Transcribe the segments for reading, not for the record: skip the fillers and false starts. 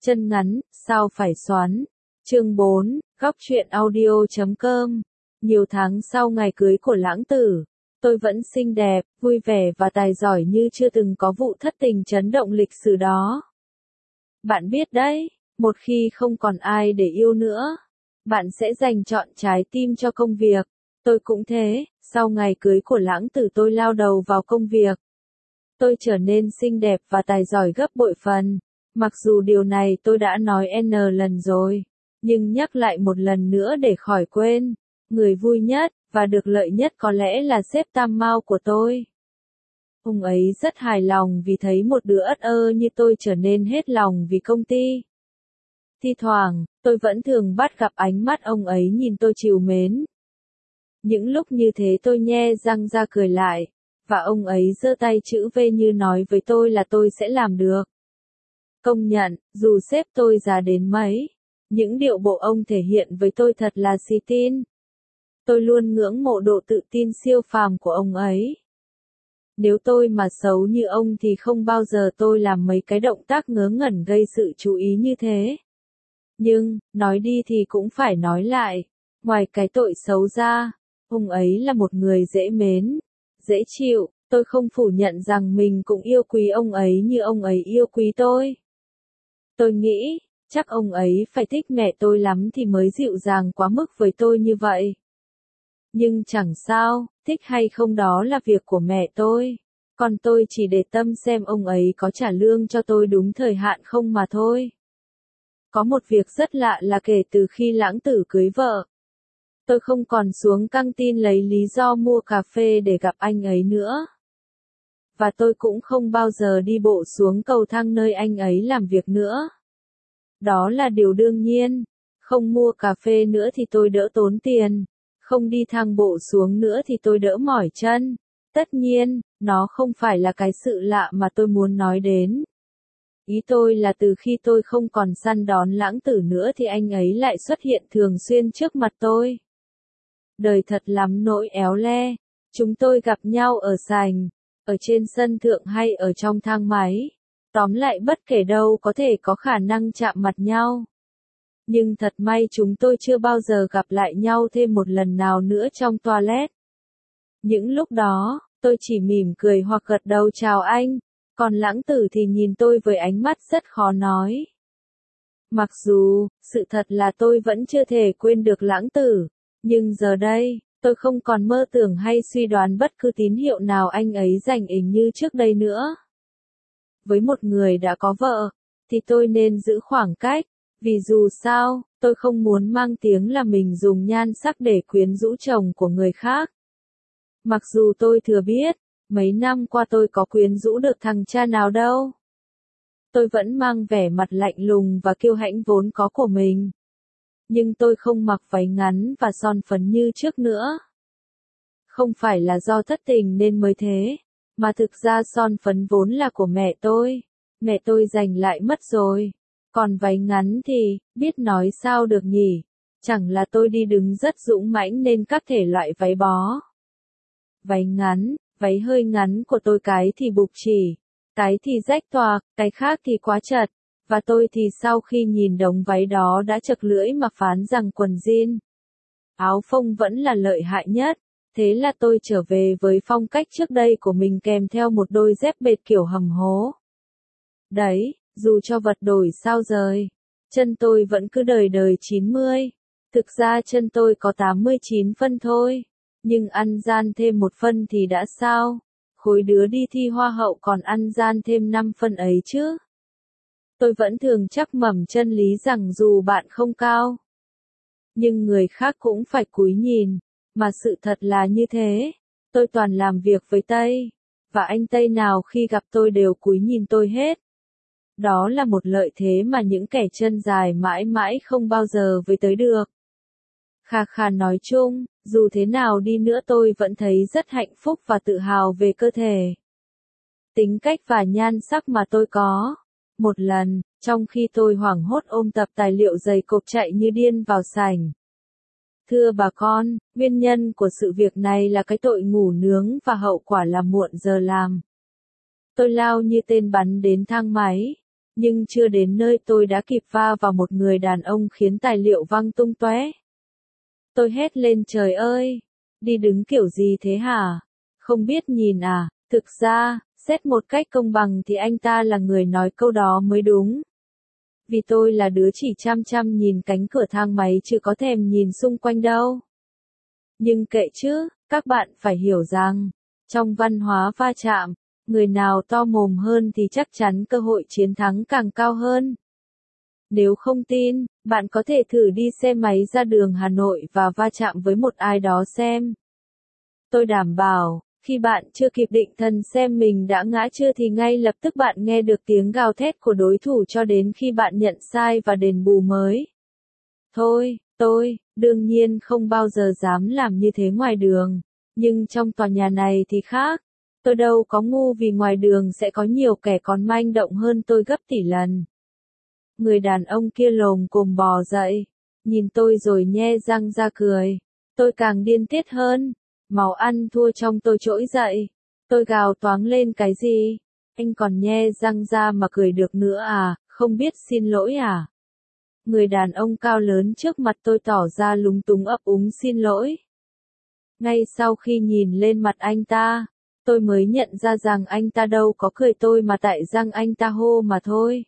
Chân ngắn, sao phải xoắn. Chương 4, góc truyện audio.com. Nhiều tháng sau ngày cưới của lãng tử, tôi vẫn xinh đẹp, vui vẻ và tài giỏi như chưa từng có vụ thất tình chấn động lịch sử đó. Bạn biết đấy, một khi không còn ai để yêu nữa, bạn sẽ dành trọn trái tim cho công việc. Tôi cũng thế, sau ngày cưới của lãng tử tôi lao đầu vào công việc. Tôi trở nên xinh đẹp và tài giỏi gấp bội phần. Mặc dù điều này tôi đã nói N lần rồi, nhưng nhắc lại một lần nữa để khỏi quên. Người vui nhất, và được lợi nhất có lẽ là sếp Tam Mao của tôi. Ông ấy rất hài lòng vì thấy một đứa ất ơ như tôi trở nên hết lòng vì công ty. Thi thoảng, tôi vẫn thường bắt gặp ánh mắt ông ấy nhìn tôi trìu mến. Những lúc như thế tôi nhe răng ra cười lại, và ông ấy giơ tay chữ V như nói với tôi là tôi sẽ làm được. Công nhận, dù sếp tôi già đến mấy, những điệu bộ ông thể hiện với tôi thật là xì tin. Tôi luôn ngưỡng mộ độ tự tin siêu phàm của ông ấy. Nếu tôi mà xấu như ông thì không bao giờ tôi làm mấy cái động tác ngớ ngẩn gây sự chú ý như thế. Nhưng, nói đi thì cũng phải nói lại, ngoài cái tội xấu ra, ông ấy là một người dễ mến, dễ chịu. Tôi không phủ nhận rằng mình cũng yêu quý ông ấy như ông ấy yêu quý tôi. Tôi nghĩ, chắc ông ấy phải thích mẹ tôi lắm thì mới dịu dàng quá mức với tôi như vậy. Nhưng chẳng sao, thích hay không đó là việc của mẹ tôi. Còn tôi chỉ để tâm xem ông ấy có trả lương cho tôi đúng thời hạn không mà thôi. Có một việc rất lạ là kể từ khi lãng tử cưới vợ, tôi không còn xuống căng tin lấy lý do mua cà phê để gặp anh ấy nữa. Và tôi cũng không bao giờ đi bộ xuống cầu thang nơi anh ấy làm việc nữa. Đó là điều đương nhiên. Không mua cà phê nữa thì tôi đỡ tốn tiền. Không đi thang bộ xuống nữa thì tôi đỡ mỏi chân. Tất nhiên, nó không phải là cái sự lạ mà tôi muốn nói đến. Ý tôi là từ khi tôi không còn săn đón lãng tử nữa thì anh ấy lại xuất hiện thường xuyên trước mặt tôi. Đời thật lắm nỗi éo le. Chúng tôi gặp nhau ở sảnh, ở trên sân thượng hay ở trong thang máy. Tóm lại bất kể đâu có thể có khả năng chạm mặt nhau. Nhưng thật may chúng tôi chưa bao giờ gặp lại nhau thêm một lần nào nữa trong toilet. Những lúc đó, tôi chỉ mỉm cười hoặc gật đầu chào anh, còn lãng tử thì nhìn tôi với ánh mắt rất khó nói. Mặc dù, sự thật là tôi vẫn chưa thể quên được lãng tử, nhưng giờ đây, tôi không còn mơ tưởng hay suy đoán bất cứ tín hiệu nào anh ấy dành ỉnh như trước đây nữa. Với một người đã có vợ, thì tôi nên giữ khoảng cách, vì dù sao, tôi không muốn mang tiếng là mình dùng nhan sắc để quyến rũ chồng của người khác. Mặc dù tôi thừa biết, mấy năm qua tôi có quyến rũ được thằng cha nào đâu. Tôi vẫn mang vẻ mặt lạnh lùng và kiêu hãnh vốn có của mình. Nhưng tôi không mặc váy ngắn và son phấn như trước nữa. Không phải là do thất tình nên mới thế, mà thực ra son phấn vốn là của mẹ tôi. Mẹ tôi giành lại mất rồi. Còn váy ngắn thì, biết nói sao được nhỉ? Chẳng là tôi đi đứng rất dũng mãnh nên các thể loại váy bó. Váy ngắn, váy hơi ngắn của tôi cái thì bục chỉ, cái thì rách toạc, cái khác thì quá chật. Và tôi thì sau khi nhìn đống váy đó đã chật lưỡi mà phán rằng quần jean, áo phông vẫn là lợi hại nhất. Thế là tôi trở về với phong cách trước đây của mình kèm theo một đôi dép bệt kiểu hầm hố. Đấy, dù cho vật đổi sao rời, chân tôi vẫn cứ đời đời 90. Thực ra chân tôi có 89 phân thôi, nhưng ăn gian thêm một phân thì đã sao? Khối đứa đi thi hoa hậu còn ăn gian thêm 5 phân ấy chứ. Tôi vẫn thường chắc mẩm chân lý rằng dù bạn không cao, nhưng người khác cũng phải cúi nhìn. Mà sự thật là như thế, tôi toàn làm việc với Tây, và anh Tây nào khi gặp tôi đều cúi nhìn tôi hết. Đó là một lợi thế mà những kẻ chân dài mãi mãi không bao giờ với tới được. Khà khà nói chung, dù thế nào đi nữa tôi vẫn thấy rất hạnh phúc và tự hào về cơ thể, tính cách và nhan sắc mà tôi có. Một lần, trong khi tôi hoảng hốt ôm tập tài liệu dày cộp chạy như điên vào sảnh. Thưa bà con, nguyên nhân của sự việc này là cái tội ngủ nướng và hậu quả là muộn giờ làm. Tôi lao như tên bắn đến thang máy. Nhưng chưa đến nơi tôi đã kịp va vào một người đàn ông khiến tài liệu văng tung tóe. Tôi hét lên trời ơi, đi đứng kiểu gì thế hả? Không biết nhìn à? Thực ra, xét một cách công bằng thì anh ta là người nói câu đó mới đúng. Vì tôi là đứa chỉ chăm chăm nhìn cánh cửa thang máy chứ có thèm nhìn xung quanh đâu. Nhưng kệ chứ, các bạn phải hiểu rằng, trong văn hóa va chạm, người nào to mồm hơn thì chắc chắn cơ hội chiến thắng càng cao hơn. Nếu không tin, bạn có thể thử đi xe máy ra đường Hà Nội và va chạm với một ai đó xem. Tôi đảm bảo, khi bạn chưa kịp định thần xem mình đã ngã chưa thì ngay lập tức bạn nghe được tiếng gào thét của đối thủ cho đến khi bạn nhận sai và đền bù mới. Thôi, tôi, đương nhiên không bao giờ dám làm như thế ngoài đường, nhưng trong tòa nhà này thì khác. Tôi đâu có ngu vì ngoài đường sẽ có nhiều kẻ còn manh động hơn tôi gấp tỷ lần. Người đàn ông kia lồm cồm bò dậy, nhìn tôi rồi nhe răng ra cười. Tôi càng điên tiết hơn, máu ăn thua trong tôi trỗi dậy. Tôi gào toáng lên cái gì? Anh còn nhe răng ra mà cười được nữa à, không biết xin lỗi à? Người đàn ông cao lớn trước mặt tôi tỏ ra lúng túng ấp úng xin lỗi. Ngay sau khi nhìn lên mặt anh ta, tôi mới nhận ra rằng anh ta đâu có cười tôi mà tại răng anh ta hô mà thôi.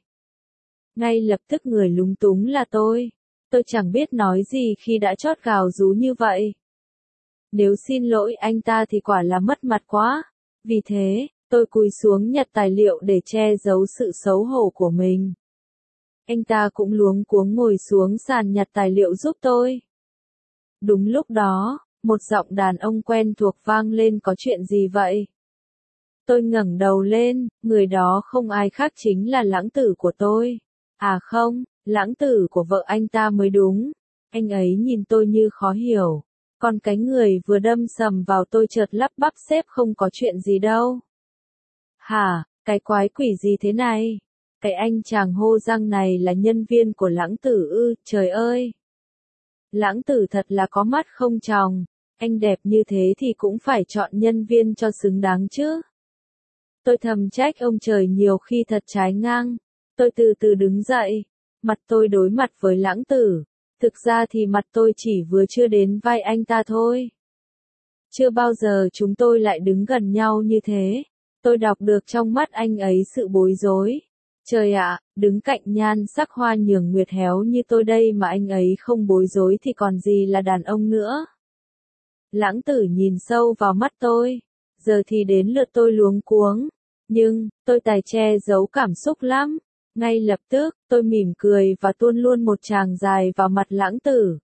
Ngay lập tức người lúng túng là tôi. Tôi chẳng biết nói gì khi đã chót gào rú như vậy. Nếu xin lỗi anh ta thì quả là mất mặt quá. Vì thế, tôi cúi xuống nhặt tài liệu để che giấu sự xấu hổ của mình. Anh ta cũng luống cuống ngồi xuống sàn nhặt tài liệu giúp tôi. Đúng lúc đó, một giọng đàn ông quen thuộc vang lên có chuyện gì vậy? Tôi ngẩng đầu lên, người đó không ai khác chính là lãng tử của tôi. À không, lãng tử của vợ anh ta mới đúng. Anh ấy nhìn tôi như khó hiểu. Còn cái người vừa đâm sầm vào tôi chợt lắp bắp xếp không có chuyện gì đâu. Hả, cái quái quỷ gì thế này? Cái anh chàng hô răng này là nhân viên của lãng tử ư, trời ơi. Lãng tử thật là có mắt không tròng. Anh đẹp như thế thì cũng phải chọn nhân viên cho xứng đáng chứ. Tôi thầm trách ông trời nhiều khi thật trái ngang. Tôi từ từ đứng dậy. Mặt tôi đối mặt với lãng tử. Thực ra thì mặt tôi chỉ vừa chưa đến vai anh ta thôi. Chưa bao giờ chúng tôi lại đứng gần nhau như thế. Tôi đọc được trong mắt anh ấy sự bối rối. Trời ạ, đứng cạnh nhan sắc hoa nhường nguyệt héo như tôi đây mà anh ấy không bối rối thì còn gì là đàn ông nữa. Lãng tử nhìn sâu vào mắt tôi. Giờ thì đến lượt tôi luống cuống. Nhưng, tôi tài che giấu cảm xúc lắm. Ngay lập tức, tôi mỉm cười và tuôn luôn một tràng dài vào mặt lãng tử.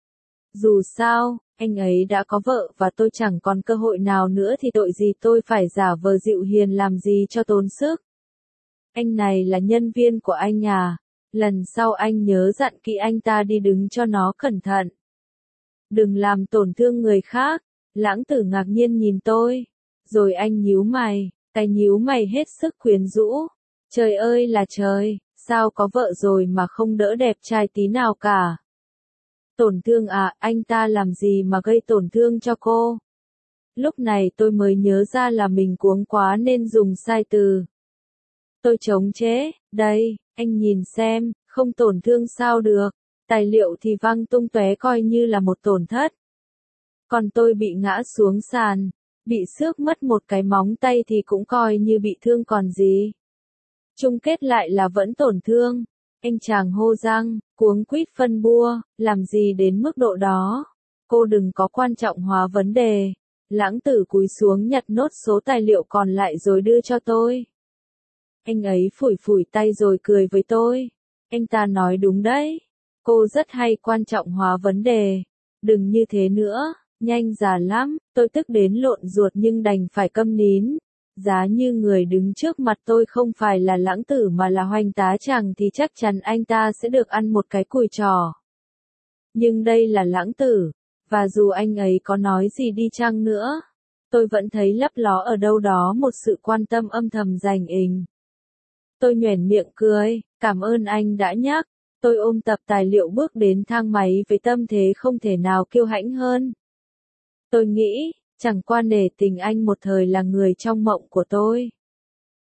Dù sao, anh ấy đã có vợ và tôi chẳng còn cơ hội nào nữa thì tội gì tôi phải giả vờ dịu hiền làm gì cho tốn sức. Anh này là nhân viên của anh à? Lần sau anh nhớ dặn kỹ anh ta đi đứng cho nó cẩn thận. Đừng làm tổn thương người khác. Lãng tử ngạc nhiên nhìn tôi. Rồi anh nhíu mày, cái nhíu mày hết sức quyến rũ. Trời ơi là trời, sao có vợ rồi mà không đỡ đẹp trai tí nào cả. Tổn thương à, anh ta làm gì mà gây tổn thương cho cô? Lúc này tôi mới nhớ ra là mình cuống quá nên dùng sai từ. Tôi chống chế, đây, anh nhìn xem, không tổn thương sao được. Tài liệu thì văng tung tóe coi như là một tổn thất. Còn tôi bị ngã xuống sàn, bị xước mất một cái móng tay thì cũng coi như bị thương còn gì. Chung kết lại là vẫn tổn thương. Anh chàng hô răng, cuống quýt phân bua, làm gì đến mức độ đó. Cô đừng có quan trọng hóa vấn đề. Lãng tử cúi xuống nhặt nốt số tài liệu còn lại rồi đưa cho tôi. Anh ấy phủi phủi tay rồi cười với tôi. Anh ta nói đúng đấy. Cô rất hay quan trọng hóa vấn đề. Đừng như thế nữa, nhanh già lắm. Tôi tức đến lộn ruột nhưng đành phải câm nín. Giá như người đứng trước mặt tôi không phải là lãng tử mà là Hoành Tá Tràng thì chắc chắn anh ta sẽ được ăn một cái cùi trò. Nhưng đây là lãng tử, và dù anh ấy có nói gì đi chăng nữa, tôi vẫn thấy lấp ló ở đâu đó một sự quan tâm âm thầm dành ình. Tôi nhoẻn miệng cười, cảm ơn anh đã nhắc. Tôi ôm tập tài liệu bước đến thang máy với tâm thế không thể nào kiêu hãnh hơn. Tôi nghĩ, chẳng qua nể tình anh một thời là người trong mộng của tôi.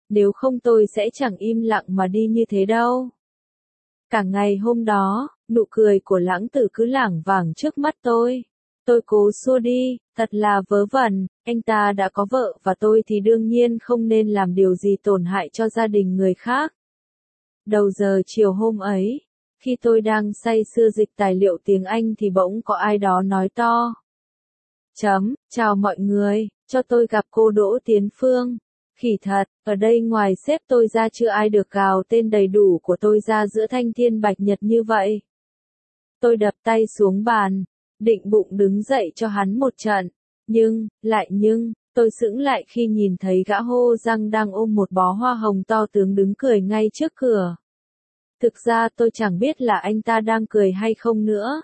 nếu không tôi sẽ chẳng im lặng mà đi như thế đâu. Cả ngày hôm đó, nụ cười của Lãng Tử cứ lảng vảng trước mắt tôi. Tôi cố xua đi, thật là vớ vẩn, anh ta đã có vợ và tôi thì đương nhiên không nên làm điều gì tổn hại cho gia đình người khác. Đầu giờ chiều hôm ấy, khi tôi đang say sưa dịch tài liệu tiếng Anh thì bỗng có ai đó nói to. Chào mọi người, cho tôi gặp cô Đỗ Tiến Phương. Khỉ thật, ở đây ngoài sếp tôi ra chưa ai được gào tên đầy đủ của tôi ra giữa thanh thiên bạch nhật như vậy. Tôi đập tay xuống bàn, định bụng đứng dậy cho hắn một trận, nhưng, tôi sững lại khi nhìn thấy gã hô răng đang ôm một bó hoa hồng to tướng đứng cười ngay trước cửa. Thực ra tôi chẳng biết là anh ta đang cười hay không nữa.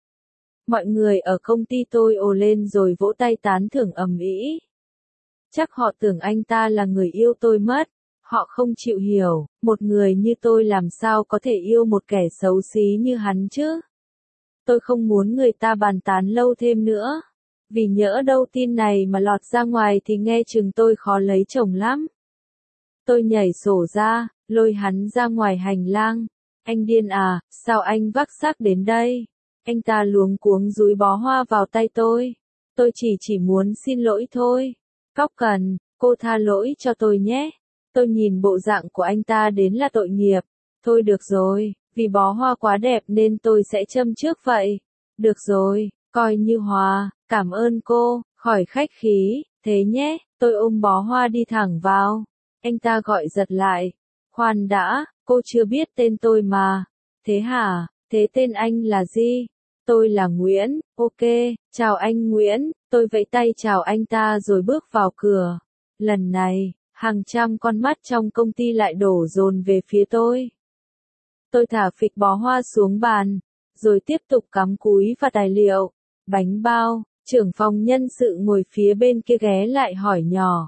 Mọi người ở công ty tôi ồ lên rồi vỗ tay tán thưởng ầm ĩ. Chắc họ tưởng anh ta là người yêu tôi mất. Họ không chịu hiểu, một người như tôi làm sao có thể yêu một kẻ xấu xí như hắn chứ. Tôi không muốn người ta bàn tán lâu thêm nữa. Vì nhỡ đâu tin này mà lọt ra ngoài thì nghe chừng tôi khó lấy chồng lắm. Tôi nhảy sổ ra, lôi hắn ra ngoài hành lang. Anh điên à, sao anh vác xác đến đây? Anh ta luống cuống dúi bó hoa vào tay tôi. Tôi chỉ muốn xin lỗi thôi. Cóc cần, cô tha lỗi cho tôi nhé. Tôi nhìn bộ dạng của anh ta đến là tội nghiệp. Thôi được rồi, vì bó hoa quá đẹp nên tôi sẽ châm trước vậy. Được rồi, coi như hòa, cảm ơn cô, khỏi khách khí, thế nhé. Tôi ôm bó hoa đi thẳng vào. Anh ta gọi giật lại. Khoan đã, cô chưa biết tên tôi mà. Thế hả, thế tên anh là gì? Tôi là Nguyễn, ok, chào anh Nguyễn, tôi vẫy tay chào anh ta rồi bước vào cửa. Lần này, hàng trăm con mắt trong công ty lại đổ dồn về phía tôi. Tôi thả phịch bó hoa xuống bàn, rồi tiếp tục cắm cúi vào tài liệu. Bánh bao, trưởng phòng nhân sự ngồi phía bên kia ghé lại hỏi nhỏ.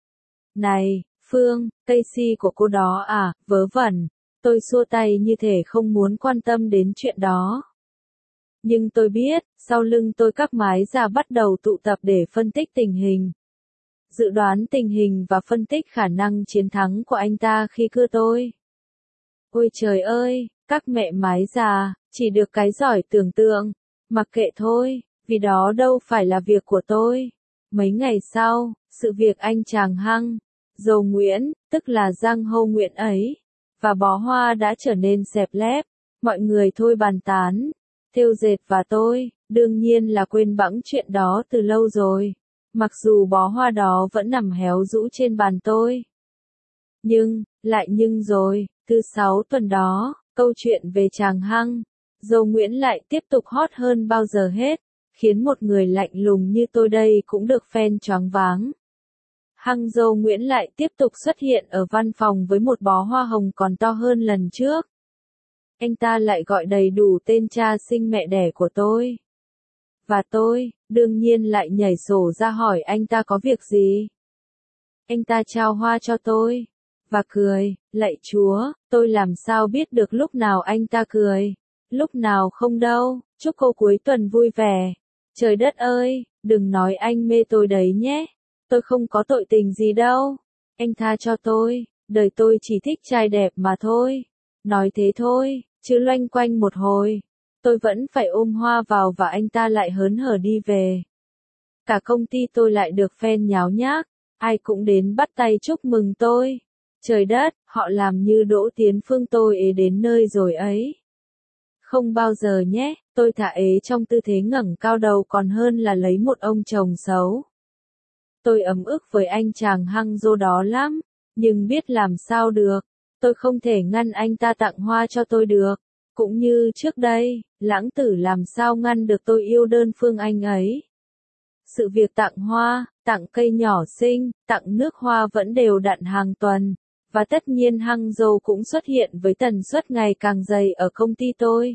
Này, Phương, cây si của cô đó à, vớ vẩn. Tôi xua tay như thể không muốn quan tâm đến chuyện đó. Nhưng tôi biết, sau lưng tôi các mái già bắt đầu tụ tập để phân tích tình hình. Dự đoán tình hình và phân tích khả năng chiến thắng của anh ta khi cưa tôi. Ôi trời ơi, các mẹ mái già, chỉ được cái giỏi tưởng tượng. Mặc kệ thôi, vì đó đâu phải là việc của tôi. Mấy ngày sau, sự việc anh chàng Hăng, Dầu Nguyễn, tức là Giang Hô Nguyễn ấy, và bó hoa đã trở nên xẹp lép. Mọi người thôi bàn tán. Thêu dệt và tôi, đương nhiên là quên bẵng chuyện đó từ lâu rồi. Mặc dù bó hoa đó vẫn nằm héo rũ trên bàn tôi. Nhưng rồi, thứ 6 tuần đó, câu chuyện về chàng Hăng, Dầu Nguyễn lại tiếp tục hot hơn bao giờ hết, khiến một người lạnh lùng như tôi đây cũng được fan choáng váng. Hăng Dầu Nguyễn lại tiếp tục xuất hiện ở văn phòng với một bó hoa hồng còn to hơn lần trước. Anh ta lại gọi đầy đủ tên cha sinh mẹ đẻ của tôi. Và tôi, đương nhiên lại nhảy sổ ra hỏi anh ta có việc gì. Anh ta trao hoa cho tôi. Và cười, lạy Chúa, tôi làm sao biết được lúc nào anh ta cười. Lúc nào không đâu, chúc cô cuối tuần vui vẻ. Trời đất ơi, đừng nói anh mê tôi đấy nhé. Tôi không có tội tình gì đâu. Anh tha cho tôi, đời tôi chỉ thích trai đẹp mà thôi. Nói thế thôi, chứ loanh quanh một hồi. Tôi vẫn phải ôm hoa vào và anh ta lại hớn hở đi về. Cả công ty tôi lại được fan nháo nhác. Ai cũng đến bắt tay chúc mừng tôi. Trời đất, họ làm như Đỗ Tiến Phương tôi ế đến nơi rồi ấy. Không bao giờ nhé, tôi thà ế trong tư thế ngẩng cao đầu còn hơn là lấy một ông chồng xấu. Tôi ấm ức với anh chàng Hăng Dô đó lắm, nhưng biết làm sao được. Tôi không thể ngăn anh ta tặng hoa cho tôi được. Cũng như trước đây, Lãng Tử làm sao ngăn được tôi yêu đơn phương anh ấy. Sự việc tặng hoa, tặng cây nhỏ xinh, tặng nước hoa vẫn đều đặn hàng tuần. Và tất nhiên Hăng Dâu cũng xuất hiện với tần suất ngày càng dày ở công ty tôi.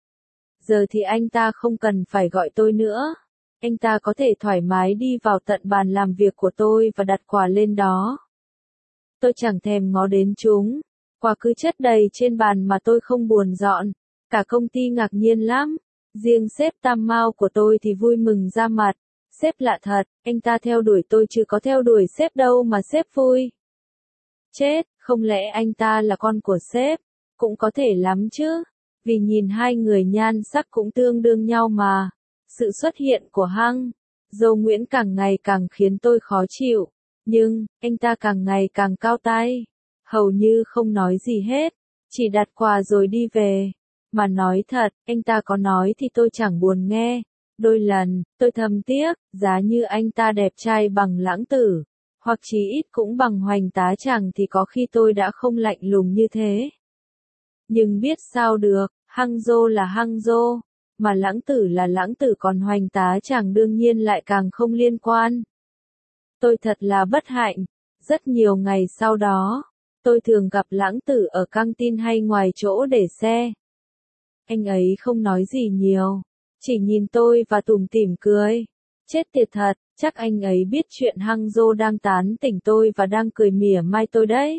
Giờ thì anh ta không cần phải gọi tôi nữa. Anh ta có thể thoải mái đi vào tận bàn làm việc của tôi và đặt quà lên đó. Tôi chẳng thèm ngó đến chúng. Quà cứ chất đầy trên bàn mà tôi không buồn dọn. Cả công ty ngạc nhiên lắm. Riêng sếp Tam Mao của tôi thì vui mừng ra mặt. Sếp lạ thật, anh ta theo đuổi tôi chứ có theo đuổi sếp đâu mà sếp vui. Chết, không lẽ anh ta là con của sếp? Cũng có thể lắm chứ. Vì nhìn hai người nhan sắc cũng tương đương nhau mà. Sự xuất hiện của Hăng Dô Nguyễn càng ngày càng khiến tôi khó chịu. Nhưng, anh ta càng ngày càng cao tay. Hầu như không nói gì hết. Chỉ đặt quà rồi đi về. Mà nói thật, anh ta có nói thì tôi chẳng buồn nghe. Đôi lần, tôi thầm tiếc, giá như anh ta đẹp trai bằng Lãng Tử, hoặc chí ít cũng bằng Hoành Tá Tràng thì có khi tôi đã không lạnh lùng như thế. Nhưng biết sao được, Hăng Dô là Hăng Dô, mà Lãng Tử là Lãng Tử, còn Hoành Tá Tràng đương nhiên lại càng không liên quan. Tôi thật là bất hạnh. Rất nhiều ngày sau đó, tôi thường gặp Lãng Tử ở căng tin hay ngoài chỗ để xe. Anh ấy không nói gì nhiều, chỉ nhìn tôi và tủm tỉm cười. Chết tiệt thật, chắc anh ấy biết chuyện Hăng Dô đang tán tỉnh tôi và đang cười mỉa mai tôi đấy.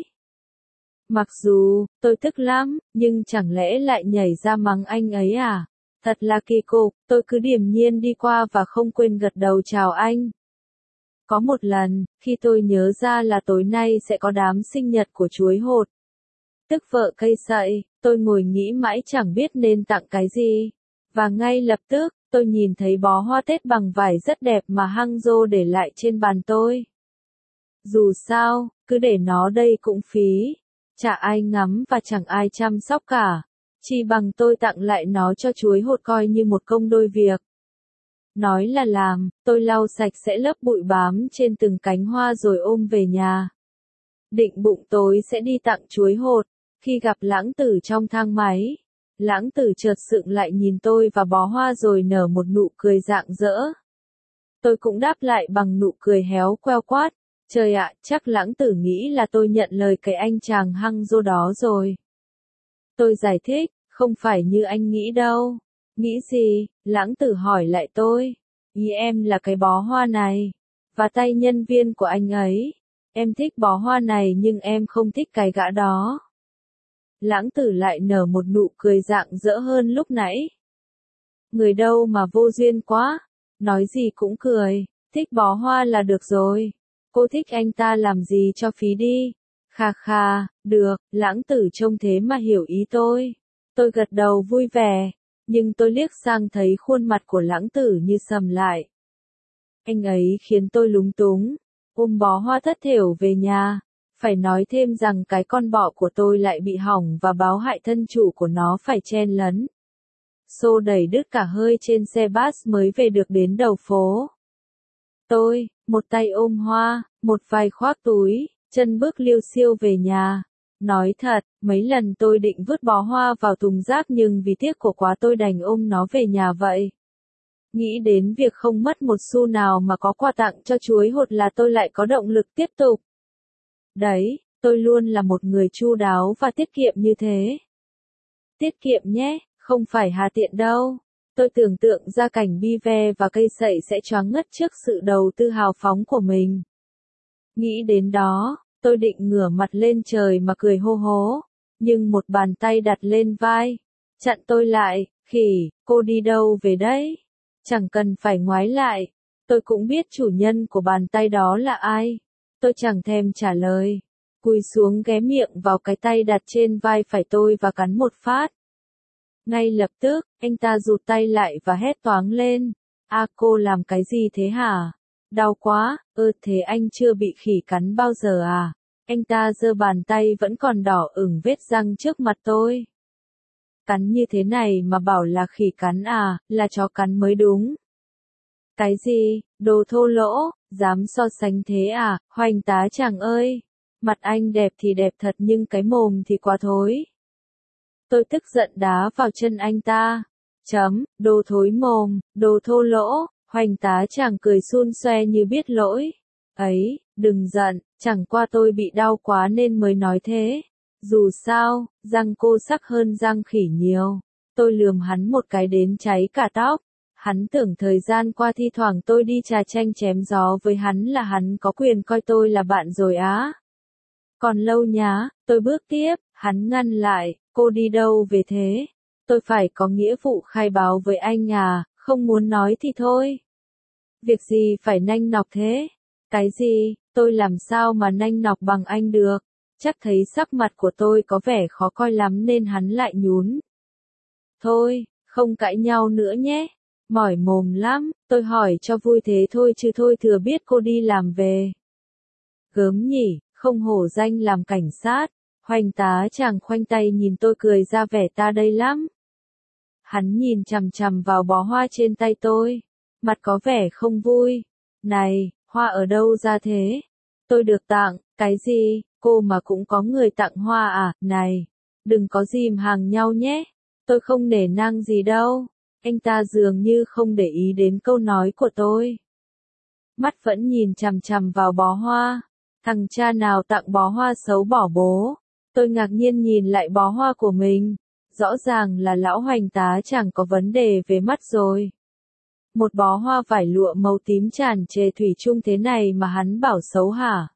Mặc dù, tôi tức lắm, nhưng chẳng lẽ lại nhảy ra mắng anh ấy à? Thật là kỳ cục, tôi cứ điềm nhiên đi qua và không quên gật đầu chào anh. Có một lần, khi tôi nhớ ra là tối nay sẽ có đám sinh nhật của chuối hột, tức vợ cây sậy, tôi ngồi nghĩ mãi chẳng biết nên tặng cái gì. Và ngay lập tức, tôi nhìn thấy bó hoa Tết bằng vải rất đẹp mà Hăng Dô để lại trên bàn tôi. Dù sao, cứ để nó đây cũng phí. Chả ai ngắm và chẳng ai chăm sóc cả. Chỉ bằng tôi tặng lại nó cho chuối hột coi như một công đôi việc. Nói là làm, tôi lau sạch sẽ lớp bụi bám trên từng cánh hoa rồi ôm về nhà. Định bụng tối sẽ đi tặng chuối hột. Khi gặp Lãng Tử trong thang máy, Lãng Tử chợt sững lại nhìn tôi và bó hoa rồi nở một nụ cười rạng rỡ. Tôi cũng đáp lại bằng nụ cười héo queo quát. Trời ạ, chắc Lãng Tử nghĩ là tôi nhận lời cái anh chàng Hăng Dô đó rồi. Tôi giải thích, không phải như anh nghĩ đâu. Nghĩ gì? Lãng Tử hỏi lại tôi. Ý em là cái bó hoa này. Và tay nhân viên của anh ấy. Em thích bó hoa này nhưng em không thích cái gã đó. Lãng Tử lại nở một nụ cười rạng rỡ hơn lúc nãy. Người đâu mà vô duyên quá. Nói gì cũng cười. Thích bó hoa là được rồi. Cô thích anh ta làm gì cho phí đi. Khà khà, được, Lãng Tử trông thế mà hiểu ý tôi. Tôi gật đầu vui vẻ. Nhưng tôi liếc sang thấy khuôn mặt của Lãng Tử như sầm lại. Anh ấy khiến tôi lúng túng. Ôm bó hoa thất thểu về nhà. Phải nói thêm rằng cái con bọ của tôi lại bị hỏng và báo hại thân chủ của nó phải chen lấn. Xô đẩy đứt cả hơi trên xe bus mới về được đến đầu phố. Tôi, một tay ôm hoa, một vai khoác túi, chân bước liêu xiêu về nhà. Nói thật, mấy lần tôi định vứt bó hoa vào thùng rác nhưng vì tiếc của quá tôi đành ôm nó về nhà vậy. Nghĩ đến việc không mất một xu nào mà có quà tặng cho chuối hột là tôi lại có động lực tiếp tục. Đấy, tôi luôn là một người chu đáo và tiết kiệm như thế. Tiết kiệm nhé, không phải hà tiện đâu. Tôi tưởng tượng ra cảnh bi ve và cây sậy sẽ choáng ngất trước sự đầu tư hào phóng của mình. Nghĩ đến đó, tôi định ngửa mặt lên trời mà cười hô hố. Nhưng một bàn tay đặt lên vai, chặn tôi lại. Khỉ, cô đi đâu về đấy? Chẳng cần phải ngoái lại. Tôi cũng biết chủ nhân của bàn tay đó là ai. Tôi chẳng thèm trả lời. Cúi xuống ghé miệng vào cái tay đặt trên vai phải tôi và cắn một phát. Ngay lập tức, anh ta rụt tay lại và hét toáng lên. À, cô làm cái gì thế hả? Đau quá, thế anh chưa bị khỉ cắn bao giờ à? Anh ta giơ bàn tay vẫn còn đỏ ửng vết răng trước mặt tôi. Cắn như thế này mà bảo là khỉ cắn à, là chó cắn mới đúng. Cái gì, đồ thô lỗ, dám so sánh thế à, Hoành Tá Tràng ơi. Mặt anh đẹp thì đẹp thật nhưng cái mồm thì quá thối. Tôi tức giận đá vào chân anh ta. Đồ thối mồm, đồ thô lỗ. Hoành Tá Tràng cười xun xoe như biết lỗi. Ấy, đừng giận, chẳng qua tôi bị đau quá nên mới nói thế. Dù sao, răng cô sắc hơn răng khỉ nhiều. Tôi lườm hắn một cái đến cháy cả tóc. Hắn tưởng thời gian qua thi thoảng tôi đi trà chanh chém gió với hắn là hắn có quyền coi tôi là bạn rồi á. Còn lâu nhá, tôi bước tiếp, hắn ngăn lại, cô đi đâu về thế? Tôi phải có nghĩa vụ khai báo với anh à, không muốn nói thì thôi. Việc gì phải nanh nọc thế? Cái gì, tôi làm sao mà nanh nọc bằng anh được? Chắc thấy sắc mặt của tôi có vẻ khó coi lắm nên hắn lại nhún. Thôi, không cãi nhau nữa nhé. Mỏi mồm lắm, tôi hỏi cho vui thế thôi chứ thôi thừa biết cô đi làm về. Gớm nhỉ, không hổ danh làm cảnh sát. Hoành tá chàng khoanh tay nhìn tôi cười ra vẻ ta đây lắm. Hắn nhìn chằm chằm vào bó hoa trên tay tôi. Mặt có vẻ không vui. Này, hoa ở đâu ra thế? Tôi được tặng, cái gì? Cô mà cũng có người tặng hoa à? Này, đừng có dìm hàng nhau nhé. Tôi không nể nang gì đâu. Anh ta dường như không để ý đến câu nói của tôi. Mắt vẫn nhìn chằm chằm vào bó hoa. Thằng cha nào tặng bó hoa xấu bỏ bố. Tôi ngạc nhiên nhìn lại bó hoa của mình. Rõ ràng là lão Hoành tá chẳng có vấn đề về mắt rồi. Một bó hoa vải lụa màu tím tràn trề thủy chung thế này mà hắn bảo xấu hả?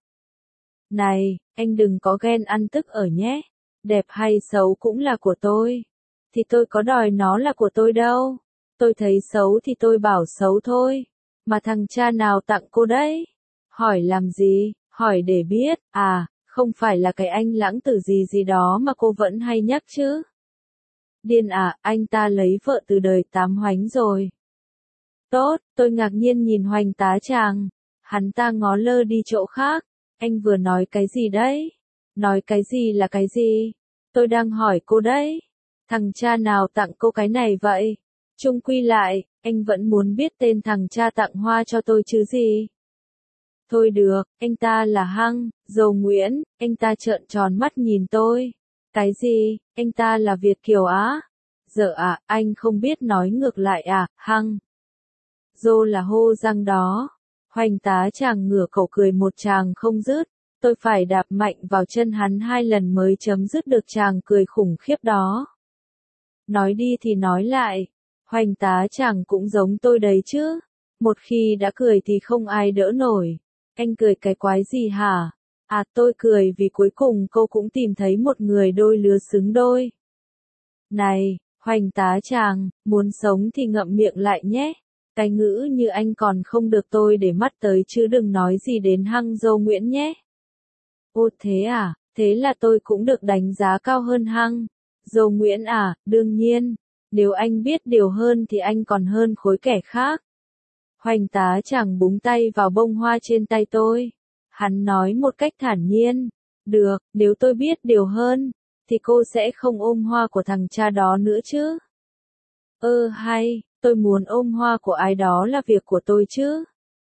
Này, anh đừng có ghen ăn tức ở nhé. Đẹp hay xấu cũng là của tôi. Thì tôi có đòi nó là của tôi đâu. Tôi thấy xấu thì tôi bảo xấu thôi. Mà thằng cha nào tặng cô đấy? Hỏi làm gì? Hỏi để biết. À, không phải là cái anh lãng tử gì gì đó mà cô vẫn hay nhắc chứ. Điên à, anh ta lấy vợ từ đời Tám Hoánh rồi. Tốt, tôi ngạc nhiên nhìn Hoành tá chàng. Hắn ta ngó lơ đi chỗ khác. Anh vừa nói cái gì đấy? Nói cái gì là cái gì? Tôi đang hỏi cô đấy. Thằng cha nào tặng cô cái này vậy? Chung quy lại, anh vẫn muốn biết tên thằng cha tặng hoa cho tôi chứ gì? Thôi được, anh ta là Hăng, Dầu Nguyễn, anh ta trợn tròn mắt nhìn tôi. Cái gì, anh ta là Việt kiều á? Giờ à, anh không biết nói ngược lại à, Hăng. Dô là hô răng đó. Hoành tá chàng ngửa cổ cười một tràng không dứt. Tôi phải đạp mạnh vào chân hắn 2 lần mới chấm dứt được chàng cười khủng khiếp đó. Nói đi thì nói lại. Hoành tá chàng cũng giống tôi đấy chứ. Một khi đã cười thì không ai đỡ nổi. Anh cười cái quái gì hả? À tôi cười vì cuối cùng cô cũng tìm thấy một người đôi lứa xứng đôi. Này, Hoành tá chàng, muốn sống thì ngậm miệng lại nhé. Cái ngữ như anh còn không được tôi để mắt tới chứ đừng nói gì đến Hăng Dâu Nguyễn nhé. Ô thế à, thế là tôi cũng được đánh giá cao hơn Hăng Dâu Nguyễn à, đương nhiên. Nếu anh biết điều hơn thì anh còn hơn khối kẻ khác. Hoành tá chàng búng tay vào bông hoa trên tay tôi. Hắn nói một cách thản nhiên. Được, nếu tôi biết điều hơn, thì cô sẽ không ôm hoa của thằng cha đó nữa chứ. Hay, tôi muốn ôm hoa của ai đó là việc của tôi chứ.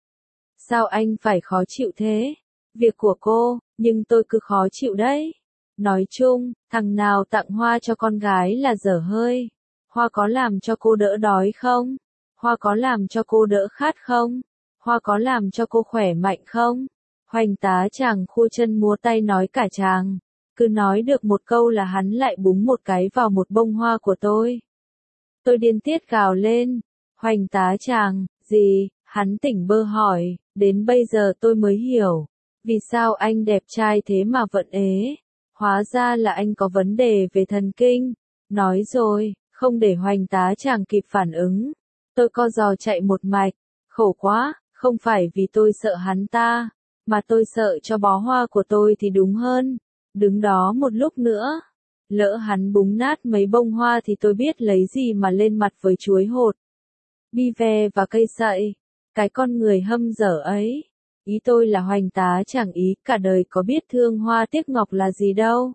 Sao anh phải khó chịu thế? Việc của cô, nhưng tôi cứ khó chịu đấy. Nói chung, thằng nào tặng hoa cho con gái là dở hơi. Hoa có làm cho cô đỡ đói không? Hoa có làm cho cô đỡ khát không? Hoa có làm cho cô khỏe mạnh không? Hoành tá chàng khua chân múa tay nói cả chàng. Cứ nói được một câu là hắn lại búng một cái vào một bông hoa của tôi. Tôi điên tiết gào lên. Hoành tá chàng, gì? Hắn tỉnh bơ hỏi. Đến bây giờ tôi mới hiểu. Vì sao anh đẹp trai thế mà vẫn ế? Hóa ra là anh có vấn đề về thần kinh. Nói rồi, không để Hoành tá chàng kịp phản ứng. Tôi co giò chạy một mạch. Khổ quá, không phải vì tôi sợ hắn ta, mà tôi sợ cho bó hoa của tôi thì đúng hơn. Đứng đó một lúc nữa. Lỡ hắn búng nát mấy bông hoa thì tôi biết lấy gì mà lên mặt với chuối hột, bi ve và cây sậy. Cái con người hâm dở ấy. Ý tôi là Hoành tá chẳng ý cả đời có biết thương hoa tiếc ngọc là gì đâu.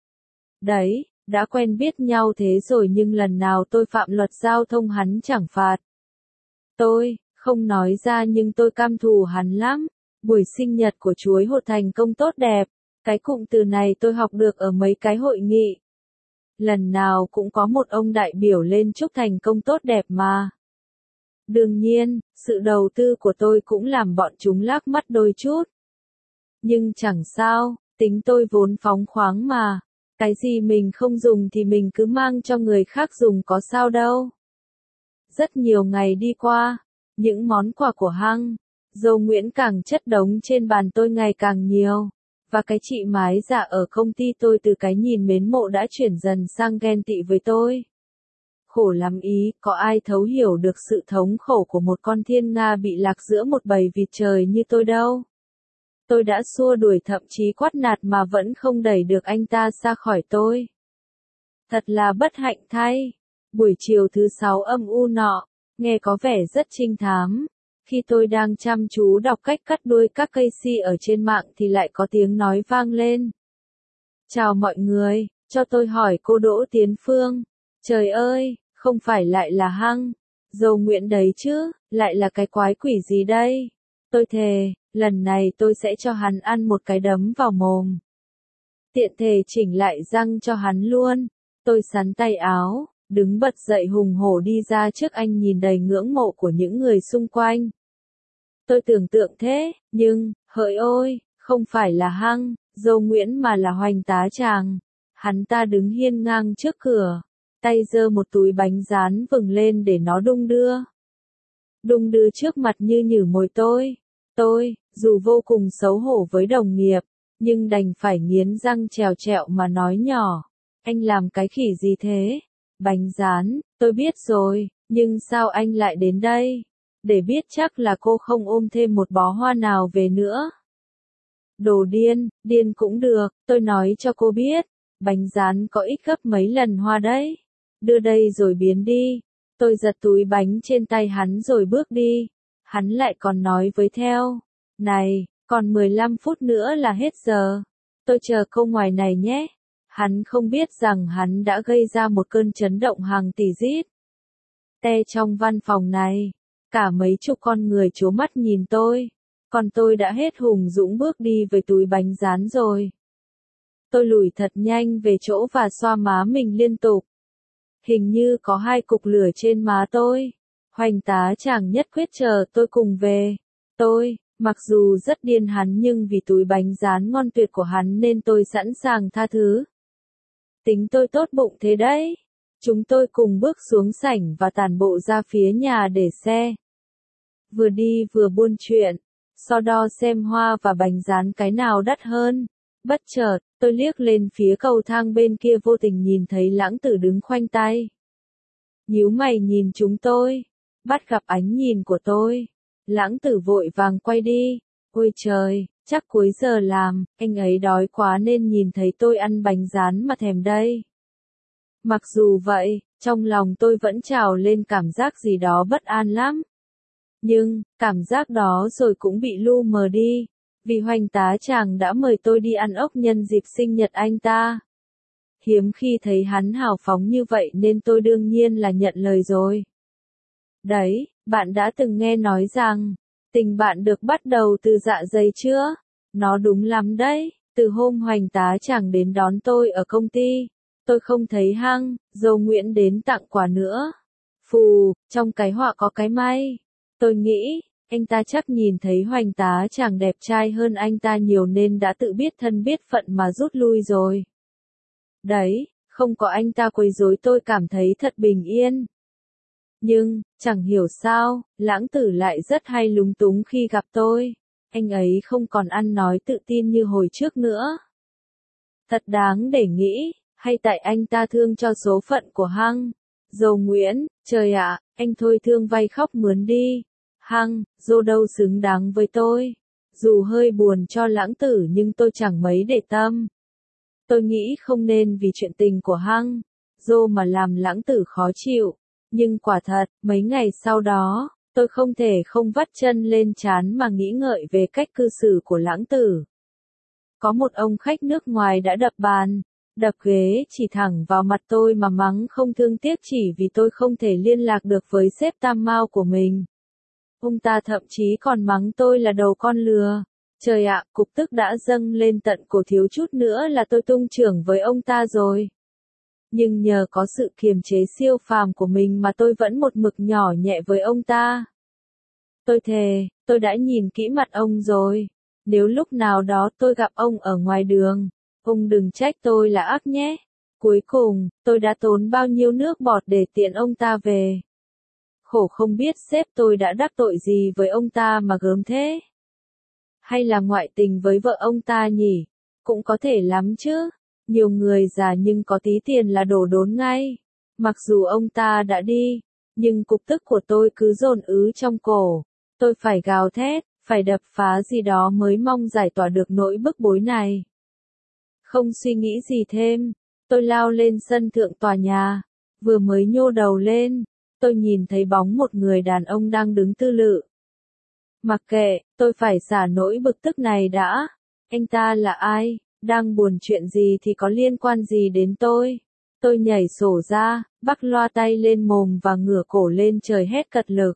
Đấy, đã quen biết nhau thế rồi nhưng lần nào tôi phạm luật giao thông hắn chẳng phạt. Tôi, không nói ra nhưng tôi căm thù hắn lắm. Buổi sinh nhật của chuối hột thành công tốt đẹp. Cái cụm từ này tôi học được ở mấy cái hội nghị. Lần nào cũng có một ông đại biểu lên chúc thành công tốt đẹp mà. Đương nhiên, sự đầu tư của tôi cũng làm bọn chúng lác mắt đôi chút. Nhưng chẳng sao, tính tôi vốn phóng khoáng mà. Cái gì mình không dùng thì mình cứ mang cho người khác dùng có sao đâu. Rất nhiều ngày đi qua, những món quà của Hăng Dâu Nguyễn càng chất đống trên bàn tôi ngày càng nhiều. Và cái chị mái dạ ở công ty tôi từ cái nhìn mến mộ đã chuyển dần sang ghen tị với tôi. Khổ lắm ý, có ai thấu hiểu được sự thống khổ của một con thiên nga bị lạc giữa một bầy vịt trời như tôi đâu. Tôi đã xua đuổi thậm chí quát nạt mà vẫn không đẩy được anh ta ra khỏi tôi. Thật là bất hạnh thay. Buổi chiều thứ 6 âm u nọ, nghe có vẻ rất trinh thám. Khi tôi đang chăm chú đọc cách cắt đuôi các cây si ở trên mạng thì lại có tiếng nói vang lên. Chào mọi người, cho tôi hỏi cô Đỗ Tiến Phương. Trời ơi, không phải lại là Hăng, Dâu Nguyễn đấy chứ, lại là cái quái quỷ gì đây? Tôi thề, lần này tôi sẽ cho hắn ăn một cái đấm vào mồm. Tiện thể chỉnh lại răng cho hắn luôn. Tôi xắn tay áo, đứng bật dậy hùng hổ đi ra trước anh nhìn đầy ngưỡng mộ của những người xung quanh. Tôi tưởng tượng thế, nhưng, hỡi ôi, không phải là Hăng, Dâu Nguyễn mà là Hoành Tá Tràng. Hắn ta đứng hiên ngang trước cửa, tay giơ một túi bánh rán vừng lên để nó đung đưa. Đung đưa trước mặt như nhử mồi tôi. Tôi, dù vô cùng xấu hổ với đồng nghiệp, nhưng đành phải nghiến răng trèo trẹo mà nói nhỏ. Anh làm cái khỉ gì thế? Bánh rán, tôi biết rồi, nhưng sao anh lại đến đây? Để biết chắc là cô không ôm thêm một bó hoa nào về nữa. Đồ điên, điên cũng được, tôi nói cho cô biết. Bánh rán có ít gấp mấy lần hoa đấy. Đưa đây rồi biến đi. Tôi giật túi bánh trên tay hắn rồi bước đi. Hắn lại còn nói với theo. Này, còn 15 phút nữa là hết giờ. Tôi chờ câu ngoài này nhé. Hắn không biết rằng hắn đã gây ra một cơn chấn động hàng tỷ rít. Trong văn phòng này, cả mấy chục con người trố mắt nhìn tôi. Còn tôi đã hết hùng dũng bước đi với túi bánh rán rồi. Tôi lùi thật nhanh về chỗ và xoa má mình liên tục. Hình như có 2 cục lửa trên má tôi. Hoành Tá Tràng nhất quyết chờ tôi cùng về. Tôi, mặc dù rất điên hắn nhưng vì túi bánh rán ngon tuyệt của hắn nên tôi sẵn sàng tha thứ. Tính tôi tốt bụng thế đấy. Chúng tôi cùng bước xuống sảnh và tản bộ ra phía nhà để xe. Vừa đi vừa buôn chuyện, so đo xem hoa và bánh rán cái nào đắt hơn. Bất chợt, tôi liếc lên phía cầu thang bên kia vô tình nhìn thấy Lãng Tử đứng khoanh tay. Nhíu mày nhìn chúng tôi, bắt gặp ánh nhìn của tôi. Lãng Tử vội vàng quay đi. Ôi trời, chắc cuối giờ làm, anh ấy đói quá nên nhìn thấy tôi ăn bánh rán mà thèm đây. Mặc dù vậy, trong lòng tôi vẫn trào lên cảm giác gì đó bất an lắm. Nhưng, cảm giác đó rồi cũng bị lu mờ đi. Vì Hoành Tá Tràng đã mời tôi đi ăn ốc nhân dịp sinh nhật anh ta. Hiếm khi thấy hắn hào phóng như vậy nên tôi đương nhiên là nhận lời rồi. Đấy, bạn đã từng nghe nói rằng, tình bạn được bắt đầu từ dạ dày chưa? Nó đúng lắm đấy, từ hôm Hoành Tá Tràng đến đón tôi ở công ty, tôi không thấy Hăng, Dâu Nguyễn đến tặng quà nữa. Phù, trong cái họa có cái may. Tôi nghĩ, anh ta chắc nhìn thấy Hoành Tá Tràng đẹp trai hơn anh ta nhiều nên đã tự biết thân biết phận mà rút lui rồi. Đấy, không có anh ta quấy rối tôi cảm thấy thật bình yên. Nhưng, chẳng hiểu sao, Lãng Tử lại rất hay lúng túng khi gặp tôi. Anh ấy không còn ăn nói tự tin như hồi trước nữa. Thật đáng để nghĩ, hay tại anh ta thương cho số phận của Hăng, Dâu Nguyễn, trời ạ, anh thôi thương vay khóc mướn đi. Hăng, Dô đâu xứng đáng với tôi. Dù hơi buồn cho Lãng Tử nhưng tôi chẳng mấy để tâm. Tôi nghĩ không nên vì chuyện tình của Hăng, Dô mà làm Lãng Tử khó chịu. Nhưng quả thật, mấy ngày sau đó, tôi không thể không vắt chân lên trán mà nghĩ ngợi về cách cư xử của Lãng Tử. Có một ông khách nước ngoài đã đập bàn, đập ghế chỉ thẳng vào mặt tôi mà mắng không thương tiếc chỉ vì tôi không thể liên lạc được với sếp Tam Mao của mình. Ông ta thậm chí còn mắng tôi là đầu con lừa. Trời ạ, cục tức đã dâng lên tận cổ thiếu chút nữa là tôi tung chưởng với ông ta rồi. Nhưng nhờ có sự kiềm chế siêu phàm của mình mà tôi vẫn một mực nhỏ nhẹ với ông ta. Tôi thề, tôi đã nhìn kỹ mặt ông rồi. Nếu lúc nào đó tôi gặp ông ở ngoài đường, ông đừng trách tôi là ác nhé. Cuối cùng, tôi đã tốn bao nhiêu nước bọt để tiện ông ta về. Khổ không biết sếp tôi đã đắc tội gì với ông ta mà gớm thế. Hay là ngoại tình với vợ ông ta nhỉ? Cũng có thể lắm chứ. Nhiều người già nhưng có tí tiền là đổ đốn ngay. Mặc dù ông ta đã đi, nhưng cục tức của tôi cứ dồn ứ trong cổ. Tôi phải gào thét, Phải đập phá gì đó mới mong giải tỏa được nỗi bức bối này. Không suy nghĩ gì thêm, tôi lao lên sân thượng tòa nhà. Vừa mới nhô đầu lên, tôi nhìn thấy bóng một người đàn ông đang đứng tư lự. Mặc kệ, tôi phải xả nỗi bực tức này đã. Anh ta là ai? Đang buồn chuyện gì thì có liên quan gì đến tôi? Tôi nhảy sổ ra, bắc loa tay lên mồm và ngửa cổ lên trời hét cật lực.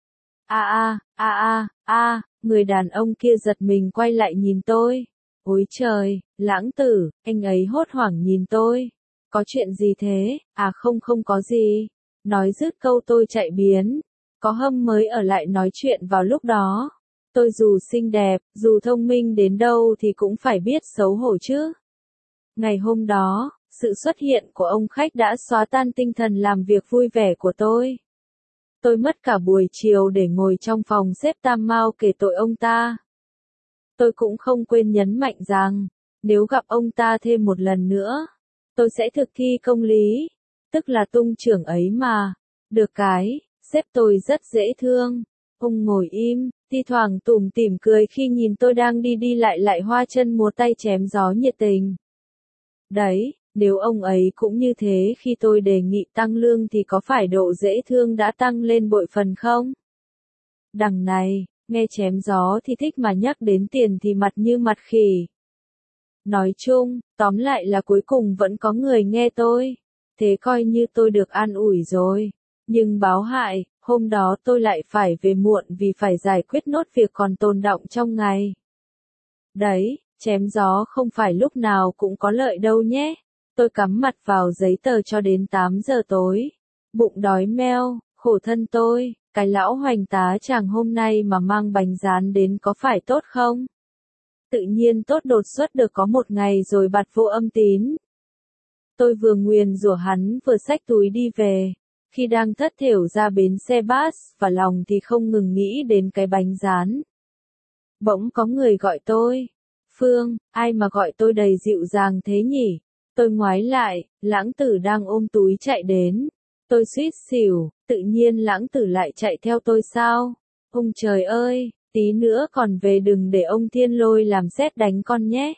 Người đàn ông kia giật mình quay lại nhìn tôi. Ôi trời, Lãng Tử, anh ấy hốt hoảng nhìn tôi. Có chuyện gì thế? Không có gì. Nói dứt câu tôi chạy biến. Có Hâm mới ở lại nói chuyện vào lúc đó. Tôi dù xinh đẹp, dù thông minh đến đâu thì cũng phải biết xấu hổ chứ. Ngày hôm đó, sự xuất hiện của ông khách đã xóa tan tinh thần làm việc vui vẻ của tôi. Tôi mất cả buổi chiều để ngồi trong phòng xếp Tam Mao kể tội ông ta. Tôi cũng không quên nhấn mạnh rằng, nếu gặp ông ta thêm một lần nữa, tôi sẽ thực thi công lý, tức là tung chưởng ấy mà. Được cái, sếp tôi rất dễ thương. Ông ngồi im, thi thoảng tủm tỉm cười khi nhìn tôi đang đi lại hoa chân múa tay chém gió nhiệt tình. Đấy, nếu ông ấy cũng như thế khi tôi đề nghị tăng lương thì có phải độ dễ thương đã tăng lên bội phần không? Đằng này, nghe chém gió thì thích mà nhắc đến tiền thì mặt như mặt khỉ. Nói chung, tóm lại là cuối cùng vẫn có người nghe tôi. Thế coi như tôi được an ủi rồi. Nhưng báo hại, hôm đó tôi lại phải về muộn vì phải giải quyết nốt việc còn tồn đọng trong ngày. Đấy, chém gió không phải lúc nào cũng có lợi đâu nhé. Tôi cắm mặt vào giấy tờ cho đến 8 giờ tối. Bụng đói meo, khổ thân tôi, cái lão hoành tá chàng hôm nay mà mang bánh rán đến có phải tốt không? Tự nhiên tốt đột xuất được có một ngày rồi bặt vô âm tín. Tôi vừa nguyền rủa hắn vừa xách túi đi về. Khi đang thất thểu ra bến xe bus và lòng thì không ngừng nghĩ đến cái bánh rán. Bỗng có người gọi tôi. Phương, ai mà gọi tôi đầy dịu dàng thế nhỉ? Tôi ngoái lại, Lãng Tử đang ôm túi chạy đến. Tôi suýt xỉu, tự nhiên Lãng Tử lại chạy theo tôi sao? Ông trời ơi, tí nữa còn về đừng để ông Thiên Lôi làm sét đánh con nhé.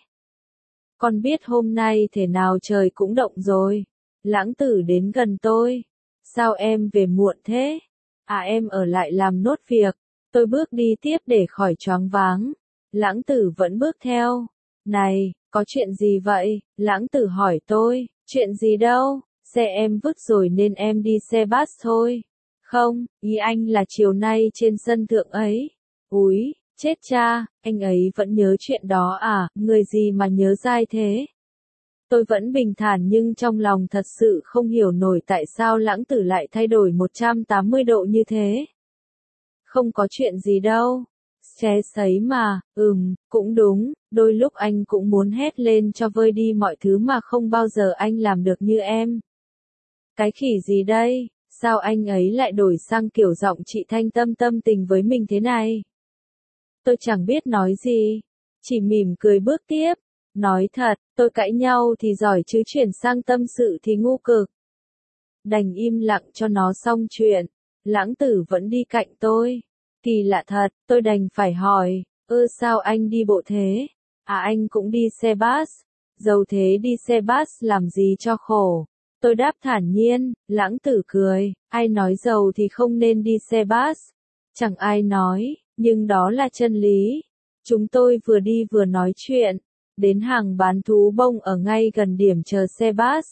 Con biết hôm nay thế nào trời cũng động rồi. Lãng Tử đến gần tôi. Sao em về muộn thế? Em ở lại làm nốt việc. Tôi bước đi tiếp để khỏi choáng váng. Lãng Tử vẫn bước theo. Này, có chuyện gì vậy? Lãng Tử hỏi tôi. Chuyện gì đâu? Xe em vứt rồi nên em đi xe bus thôi. Không, ý anh là chiều nay trên sân thượng ấy. Úi, chết cha, anh ấy vẫn nhớ chuyện đó à, người gì mà nhớ dai thế? Tôi vẫn bình thản nhưng trong lòng thật sự không hiểu nổi tại sao Lãng Tử lại thay đổi 180 độ như thế. Không có chuyện gì đâu. Stress sấy mà, cũng đúng, đôi lúc anh cũng muốn hét lên cho vơi đi mọi thứ mà không bao giờ anh làm được như em. Cái khỉ gì đây, sao anh ấy lại đổi sang kiểu giọng chị Thanh Tâm tâm tình với mình thế này? Tôi chẳng biết nói gì, chỉ mỉm cười bước tiếp. Nói thật, tôi cãi nhau thì giỏi chứ chuyển sang tâm sự thì ngu cực. Đành im lặng cho nó xong chuyện. Lãng Tử vẫn đi cạnh tôi. Kỳ lạ thật, tôi đành phải hỏi, sao anh đi bộ thế? Anh cũng đi xe bus. Dầu thế đi xe bus làm gì cho khổ? Tôi đáp thản nhiên. Lãng Tử cười, ai nói giàu thì không nên đi xe bus? Chẳng ai nói, nhưng đó là chân lý. Chúng tôi vừa đi vừa nói chuyện. Đến hàng bán thú bông ở ngay gần điểm chờ xe bus.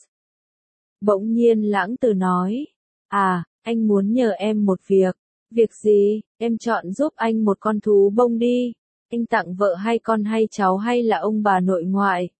Bỗng nhiên Lãng Tử nói, anh muốn nhờ em một việc. Việc gì? Em chọn giúp anh một con thú bông đi. Anh tặng vợ hay con hay cháu hay là ông bà nội ngoại?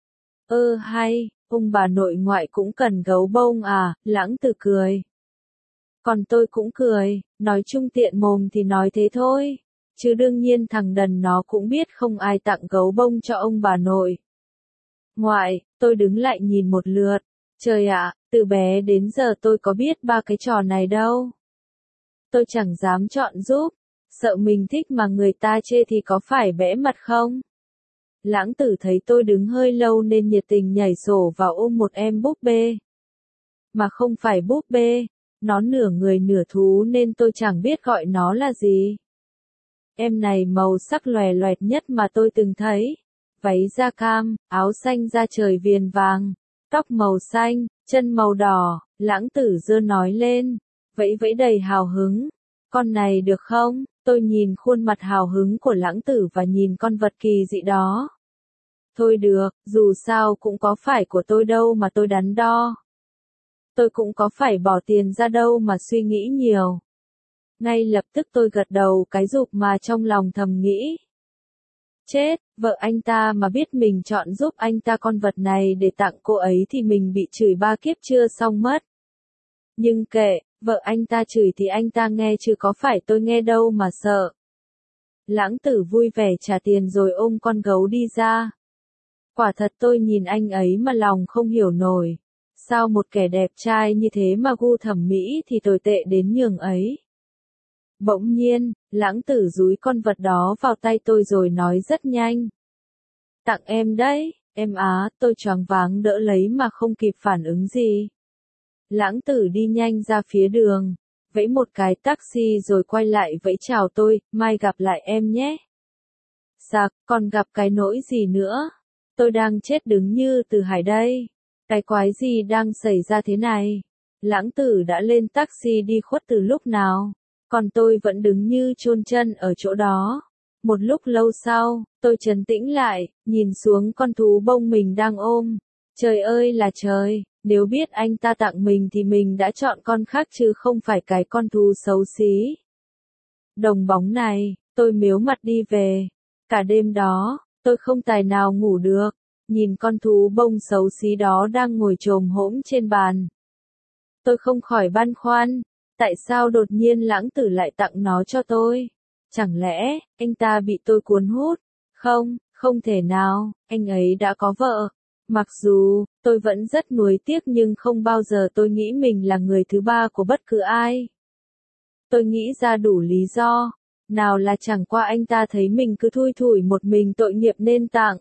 Hay, ông bà nội ngoại cũng cần gấu bông à? Lãng Tử cười. Còn tôi cũng cười, nói chung tiện mồm thì nói thế thôi. Chứ đương nhiên thằng đần nó cũng biết không ai tặng gấu bông cho ông bà nội ngoại. Tôi đứng lại nhìn một lượt. Trời ạ, từ bé đến giờ tôi có biết ba cái trò này đâu. Tôi chẳng dám chọn giúp. Sợ mình thích mà người ta chê thì có phải bẽ mặt không? Lãng Tử thấy tôi đứng hơi lâu nên nhiệt tình nhảy sổ vào ôm một em búp bê. Mà không phải búp bê, nó nửa người nửa thú nên tôi chẳng biết gọi nó là gì. Em này màu sắc lòe loẹt nhất mà tôi từng thấy. Váy da cam, áo xanh da trời viền vàng, tóc màu xanh, chân màu đỏ, Lãng Tử giơ nói lên, vẫy vẫy đầy hào hứng. Con này được không? Tôi nhìn khuôn mặt hào hứng của Lãng Tử và nhìn con vật kỳ dị đó. Thôi được, dù sao cũng có phải của tôi đâu mà tôi đắn đo. Tôi cũng có phải bỏ tiền ra đâu mà suy nghĩ nhiều. Ngay lập tức tôi gật đầu cái rụp mà trong lòng thầm nghĩ. Chết, vợ anh ta mà biết mình chọn giúp anh ta con vật này để tặng cô ấy thì mình bị chửi 3 kiếp chưa xong mất. Nhưng kệ, vợ anh ta chửi thì anh ta nghe chứ có phải tôi nghe đâu mà sợ. Lãng Tử vui vẻ trả tiền rồi ôm con gấu đi ra. Quả thật tôi nhìn anh ấy mà lòng không hiểu nổi. Sao một kẻ đẹp trai như thế mà gu thẩm mỹ thì tồi tệ đến nhường ấy. Bỗng nhiên, Lãng Tử dúi con vật đó vào tay tôi rồi nói rất nhanh. Tặng em đấy, em á, tôi choáng váng đỡ lấy mà không kịp phản ứng gì. Lãng Tử đi nhanh ra phía đường, vẫy một cái taxi rồi quay lại vẫy chào tôi, mai gặp lại em nhé. Sạc, còn gặp cái nỗi gì nữa? Tôi đang chết đứng như từ hải đây. Cái quái gì đang xảy ra thế này? Lãng Tử đã lên taxi đi khuất từ lúc nào? Còn tôi vẫn đứng như chôn chân ở chỗ đó. Một lúc lâu sau, tôi trấn tĩnh lại, nhìn xuống con thú bông mình đang ôm. Trời ơi là trời, nếu biết anh ta tặng mình thì mình đã chọn con khác chứ không phải cái con thú xấu xí. Đồng bóng này, tôi mếu mặt đi về. Cả đêm đó, tôi không tài nào ngủ được, nhìn con thú bông xấu xí đó đang ngồi chồm hổm trên bàn. Tôi không khỏi băn khoăn, tại sao đột nhiên Lãng Tử lại tặng nó cho tôi? Chẳng lẽ, anh ta bị tôi cuốn hút? Không, không thể nào, anh ấy đã có vợ. Mặc dù, tôi vẫn rất nuối tiếc nhưng không bao giờ tôi nghĩ mình là người thứ ba của bất cứ ai. Tôi nghĩ ra đủ lý do. Nào là chẳng qua anh ta thấy mình cứ thui thủi một mình tội nghiệp nên tặng.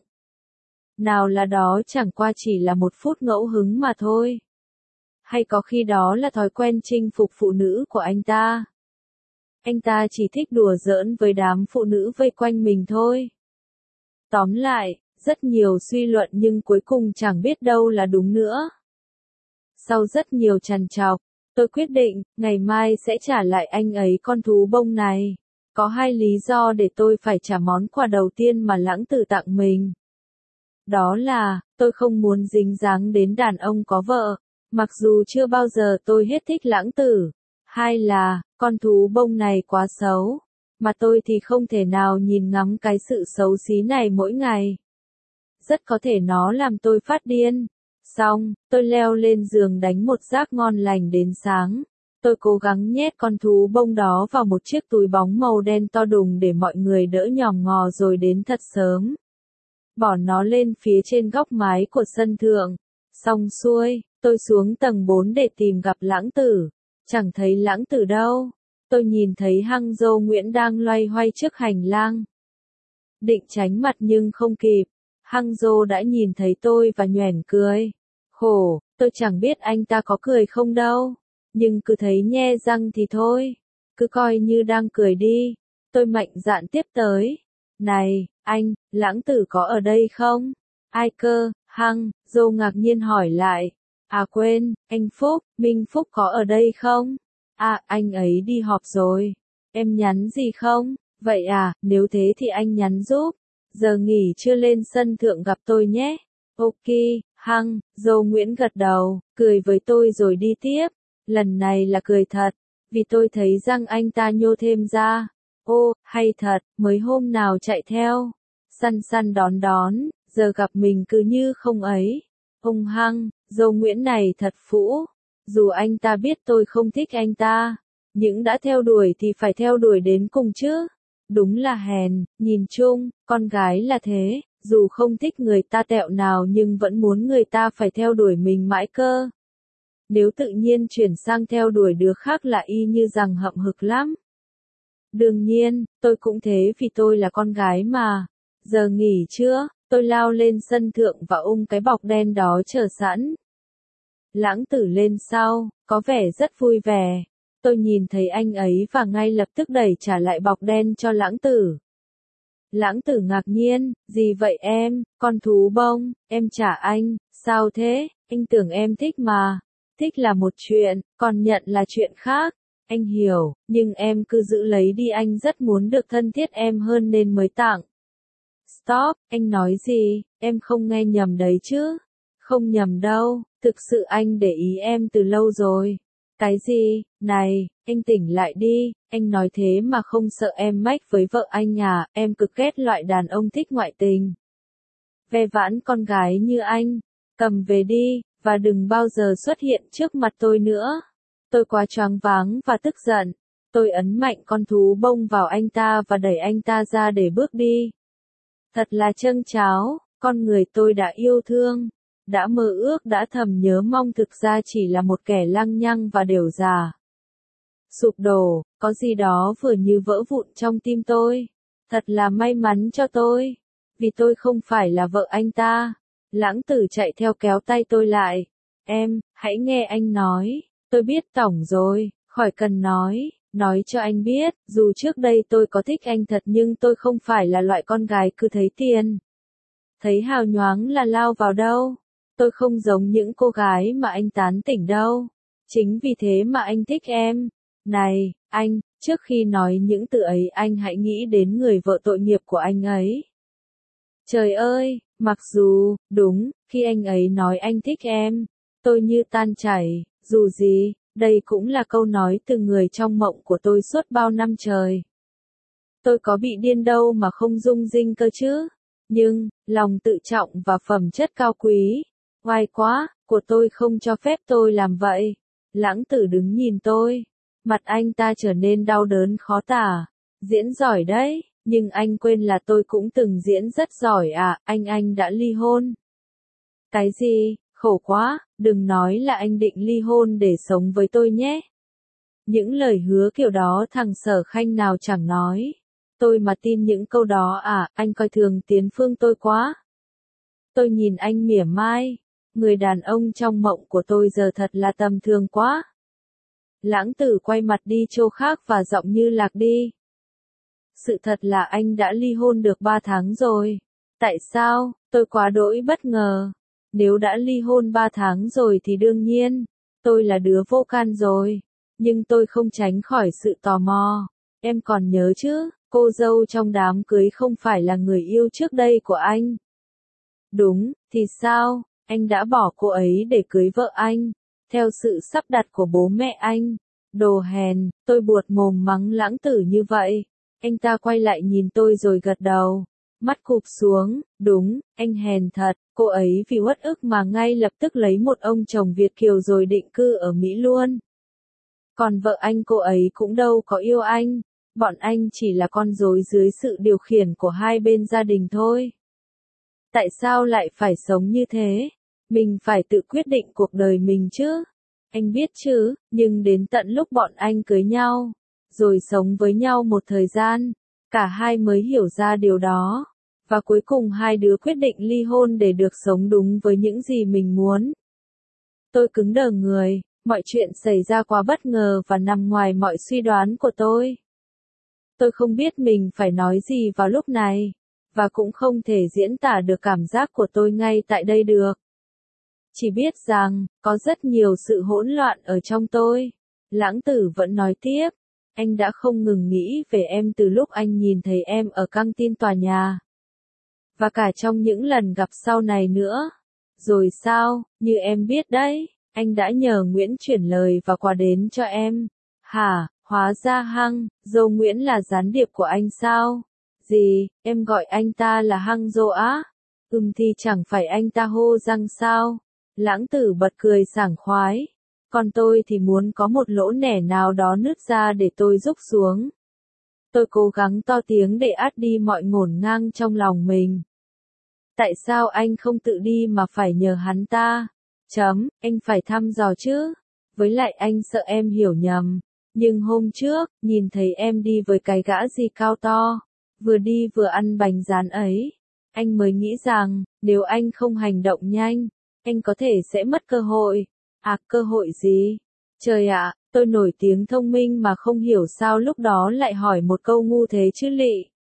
Nào là đó chẳng qua chỉ là một phút ngẫu hứng mà thôi. Hay có khi đó là thói quen chinh phục phụ nữ của anh ta. Anh ta chỉ thích đùa giỡn với đám phụ nữ vây quanh mình thôi. Tóm lại, rất nhiều suy luận nhưng cuối cùng chẳng biết đâu là đúng nữa. Sau rất nhiều trằn trọc, tôi quyết định, ngày mai sẽ trả lại anh ấy con thú bông này. Có 2 lý do để tôi phải trả món quà đầu tiên mà Lãng Tử tặng mình. Đó là, tôi không muốn dính dáng đến đàn ông có vợ, mặc dù chưa bao giờ tôi hết thích Lãng Tử. 2 là, con thú bông này quá xấu, mà tôi thì không thể nào nhìn ngắm cái sự xấu xí này mỗi ngày. Rất có thể nó làm tôi phát điên. Xong, tôi leo lên giường đánh một giấc ngon lành đến sáng. Tôi cố gắng nhét con thú bông đó vào một chiếc túi bóng màu đen to đùng để mọi người đỡ nhòm ngò rồi đến thật sớm. Bỏ nó lên phía trên góc mái của sân thượng. Xong xuôi, tôi xuống tầng 4 để tìm gặp Lãng Tử. Chẳng thấy Lãng Tử đâu. Tôi nhìn thấy Hăng Dô Nguyễn đang loay hoay trước hành lang. Định tránh mặt nhưng không kịp. Hăng Dô đã nhìn thấy tôi và nhoẻn cười. Khổ, tôi chẳng biết anh ta có cười không đâu. Nhưng cứ thấy nhe răng thì thôi. Cứ coi như đang cười đi. Tôi mạnh dạn tiếp tới. Này, anh, Lãng Tử có ở đây không? Ai cơ? Hăng Dô ngạc nhiên hỏi lại. À quên, anh Phúc, Minh Phúc có ở đây không? À, anh ấy đi họp rồi. Em nhắn gì không? Vậy à, nếu thế thì anh nhắn giúp. Giờ nghỉ chưa lên sân thượng gặp tôi nhé. Ok, Hăng Dô Nguyễn gật đầu, cười với tôi rồi đi tiếp. Lần này là cười thật, vì tôi thấy răng anh ta nhô thêm ra. Ô, hay thật, mới hôm nào chạy theo. Săn săn đón đón, giờ gặp mình cứ như không ấy. Ông Hăng Dô Nguyễn này thật phũ. Dù anh ta biết tôi không thích anh ta, nhưng đã theo đuổi thì phải theo đuổi đến cùng chứ. Đúng là hèn, nhìn chung, con gái là thế, dù không thích người ta tẹo nào nhưng vẫn muốn người ta phải theo đuổi mình mãi cơ. Nếu tự nhiên chuyển sang theo đuổi đứa khác là y như rằng hậm hực lắm. Đương nhiên, tôi cũng thế vì tôi là con gái mà. Giờ nghỉ chưa, tôi lao lên sân thượng và cái bọc đen đó chờ sẵn. Lãng Tử lên sau, có vẻ rất vui vẻ. Tôi nhìn thấy anh ấy và ngay lập tức đẩy trả lại bọc đen cho Lãng Tử. Lãng Tử ngạc nhiên, gì vậy em, con thú bông, em trả anh, sao thế, anh tưởng em thích mà. Thích là một chuyện, còn nhận là chuyện khác. Anh hiểu, nhưng em cứ giữ lấy đi, anh rất muốn được thân thiết em hơn nên mới tặng. Stop, anh nói gì, em không nghe nhầm đấy chứ? Không nhầm đâu, thực sự anh để ý em từ lâu rồi. Cái gì, này, anh tỉnh lại đi, anh nói thế mà không sợ em mách với vợ anh à, em cực ghét loại đàn ông thích ngoại tình. Ve vãn con gái như anh, cầm về đi, và đừng bao giờ xuất hiện trước mặt tôi nữa. Tôi quá choáng váng và tức giận. Tôi ấn mạnh con thú bông vào anh ta và đẩy anh ta ra để bước đi. Thật là châng cháo, con người tôi đã yêu thương, đã mơ ước, đã thầm nhớ mong thực ra chỉ là một kẻ lăng nhăng và đểu già. Sụp đổ, có gì đó vừa như vỡ vụn trong tim tôi. Thật là may mắn cho tôi, vì tôi không phải là vợ anh ta. Lãng Tử chạy theo kéo tay tôi lại. Em, hãy nghe anh nói, tôi biết tổng rồi, khỏi cần nói cho anh biết, dù trước đây tôi có thích anh thật nhưng tôi không phải là loại con gái cứ thấy tiền, thấy hào nhoáng là lao vào đâu. Tôi không giống những cô gái mà anh tán tỉnh đâu. Chính vì thế mà anh thích em. Này, anh, trước khi nói những từ ấy anh hãy nghĩ đến người vợ tội nghiệp của anh ấy. Trời ơi, mặc dù, đúng, khi anh ấy nói anh thích em, tôi như tan chảy, dù gì, đây cũng là câu nói từ người trong mộng của tôi suốt bao năm trời. Tôi có bị điên đâu mà không rung rinh cơ chứ. Nhưng, lòng tự trọng và phẩm chất cao quý, oai quá, của tôi không cho phép tôi làm vậy. Lãng Tử đứng nhìn tôi. Mặt anh ta trở nên đau đớn khó tả. Diễn giỏi đấy, nhưng anh quên là tôi cũng từng diễn rất giỏi à, anh đã ly hôn. Cái gì, khổ quá, đừng nói là anh định ly hôn để sống với tôi nhé. Những lời hứa kiểu đó thằng Sở Khanh nào chẳng nói. Tôi mà tin những câu đó à, anh coi thường Tiến Phương tôi quá. Tôi nhìn anh mỉa mai. Người đàn ông trong mộng của tôi giờ thật là tầm thường quá. Lãng Tử quay mặt đi chỗ khác và giọng như lạc đi. Sự thật là anh đã ly hôn được 3 tháng rồi. Tại sao? Tôi quá đỗi bất ngờ. Nếu đã ly hôn 3 tháng rồi thì đương nhiên, tôi là đứa vô can rồi. Nhưng tôi không tránh khỏi sự tò mò. Em còn nhớ chứ, cô dâu trong đám cưới không phải là người yêu trước đây của anh. Đúng, thì sao? Anh đã bỏ cô ấy để cưới vợ anh, theo sự sắp đặt của bố mẹ anh. Đồ hèn, tôi buột mồm mắng Lãng Tử như vậy. Anh ta quay lại nhìn tôi rồi gật đầu. Mắt cụp xuống, đúng, anh hèn thật, cô ấy vì uất ức mà ngay lập tức lấy một ông chồng Việt kiều rồi định cư ở Mỹ luôn. Còn vợ anh cô ấy cũng đâu có yêu anh, bọn anh chỉ là con rối dưới sự điều khiển của hai bên gia đình thôi. Tại sao lại phải sống như thế? Mình phải tự quyết định cuộc đời mình chứ. Anh biết chứ, nhưng đến tận lúc bọn anh cưới nhau, rồi sống với nhau một thời gian, cả hai mới hiểu ra điều đó. Và cuối cùng hai đứa quyết định ly hôn để được sống đúng với những gì mình muốn. Tôi cứng đờ người, mọi chuyện xảy ra quá bất ngờ và nằm ngoài mọi suy đoán của tôi. Tôi không biết mình phải nói gì vào lúc này, và cũng không thể diễn tả được cảm giác của tôi ngay tại đây được. Chỉ biết rằng, có rất nhiều sự hỗn loạn ở trong tôi. Lãng Tử vẫn nói tiếp, anh đã không ngừng nghĩ về em từ lúc anh nhìn thấy em ở căng tin tòa nhà. Và cả trong những lần gặp sau này nữa. Rồi sao, như em biết đấy, anh đã nhờ Nguyễn chuyển lời và quà đến cho em. Hả, hóa ra Hăng, dâu Nguyễn là gián điệp của anh sao? Gì, em gọi anh ta là Hăng dâu á? Thì chẳng phải anh ta hô răng sao? Lãng Tử bật cười sảng khoái. Còn tôi thì muốn có một lỗ nẻ nào đó nứt ra để tôi rúc xuống. Tôi cố gắng to tiếng để át đi mọi ngổn ngang trong lòng mình. Tại sao anh không tự đi mà phải nhờ hắn ta? Anh phải thăm dò chứ. Với lại anh sợ em hiểu nhầm. Nhưng hôm trước, nhìn thấy em đi với cái gã gì cao to, vừa đi vừa ăn bánh rán ấy. Anh mới nghĩ rằng, nếu anh không hành động nhanh, anh có thể sẽ mất cơ hội. À, cơ hội gì? Trời ạ, Tôi nổi tiếng thông minh mà không hiểu sao lúc đó lại hỏi một câu ngu thế chứ lị.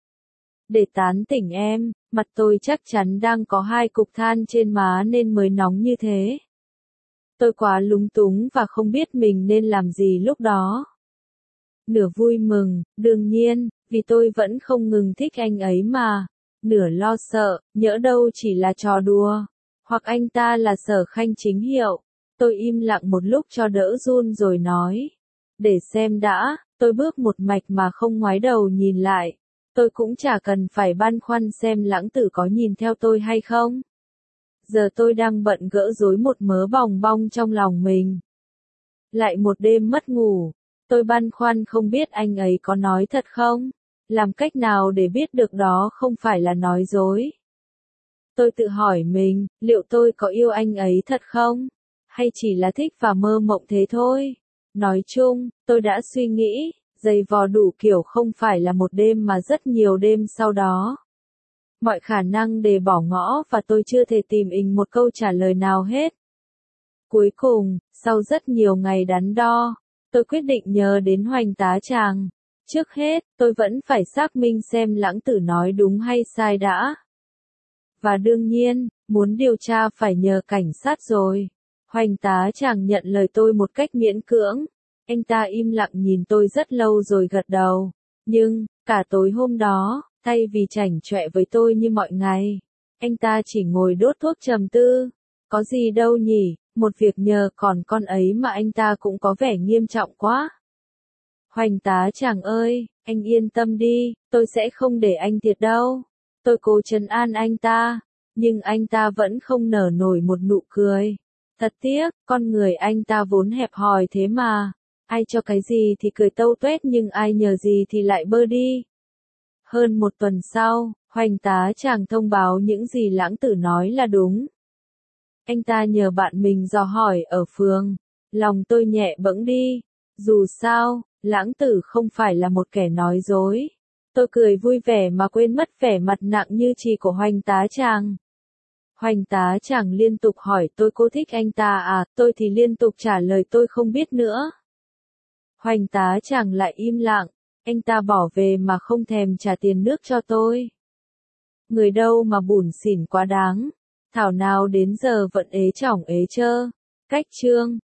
Để tán tỉnh em, mặt tôi chắc chắn đang có 2 cục than trên má nên mới nóng như thế. Tôi quá lúng túng và không biết mình nên làm gì lúc đó. Nửa vui mừng, đương nhiên, vì tôi vẫn không ngừng thích anh ấy mà. Nửa lo sợ, nhỡ đâu chỉ là trò đùa. Hoặc anh ta là Sở Khanh chính hiệu. Tôi im lặng một lúc cho đỡ run rồi nói. Để xem đã, tôi bước một mạch mà không ngoái đầu nhìn lại. Tôi cũng chả cần phải băn khoăn xem Lãng Tử có nhìn theo tôi hay không. Giờ tôi đang bận gỡ rối một mớ bòng bong trong lòng mình. Lại một đêm mất ngủ. Tôi băn khoăn không biết anh ấy có nói thật không? Làm cách nào để biết được đó không phải là nói dối? Tôi tự hỏi mình, liệu tôi có yêu anh ấy thật không? Hay chỉ là thích và mơ mộng thế thôi? Nói chung, tôi đã suy nghĩ, giày vò đủ kiểu không phải là một đêm mà rất nhiều đêm sau đó. Mọi khả năng đều bỏ ngỏ và tôi chưa thể tìm một câu trả lời nào hết. Cuối cùng, sau rất nhiều ngày đắn đo, tôi quyết định nhờ đến Hoành Tá Tràng. Trước hết, tôi vẫn phải xác minh xem Lãng Tử nói đúng hay sai đã. Và đương nhiên, muốn điều tra phải nhờ cảnh sát rồi. Hoành Tá Tràng nhận lời tôi một cách miễn cưỡng. Anh ta im lặng nhìn tôi rất lâu rồi gật đầu. Nhưng, cả tối hôm đó, thay vì chảnh chọe với tôi như mọi ngày, anh ta chỉ ngồi đốt thuốc trầm tư. Có gì đâu nhỉ, một việc nhờ còn con ấy mà anh ta cũng có vẻ nghiêm trọng quá. Hoành Tá Tràng ơi, anh yên tâm đi, tôi sẽ không để anh thiệt đâu. Tôi cố trấn an anh ta, nhưng anh ta vẫn không nở nổi một nụ cười. Thật tiếc, con người anh ta vốn hẹp hòi thế mà. Ai cho cái gì thì cười tâu tuét nhưng ai nhờ gì thì lại bơ đi. Hơn một tuần sau, Hoành Tá Tràng thông báo những gì Lãng Tử nói là đúng. Anh ta nhờ bạn mình dò hỏi ở phường. Lòng tôi nhẹ bẫng đi. Dù sao, Lãng Tử không phải là một kẻ nói dối. Tôi cười vui vẻ mà quên mất vẻ mặt nặng như chì của Hoành Tá Tràng. Hoành Tá Tràng liên tục hỏi tôi có thích anh ta à, tôi thì liên tục trả lời tôi không biết nữa. Hoành Tá Tràng lại im lặng, anh ta bỏ về mà không thèm trả tiền nước cho tôi. Người đâu mà bủn xỉn quá đáng, thảo nào đến giờ vẫn ế chỏng ế chơ. Cách chương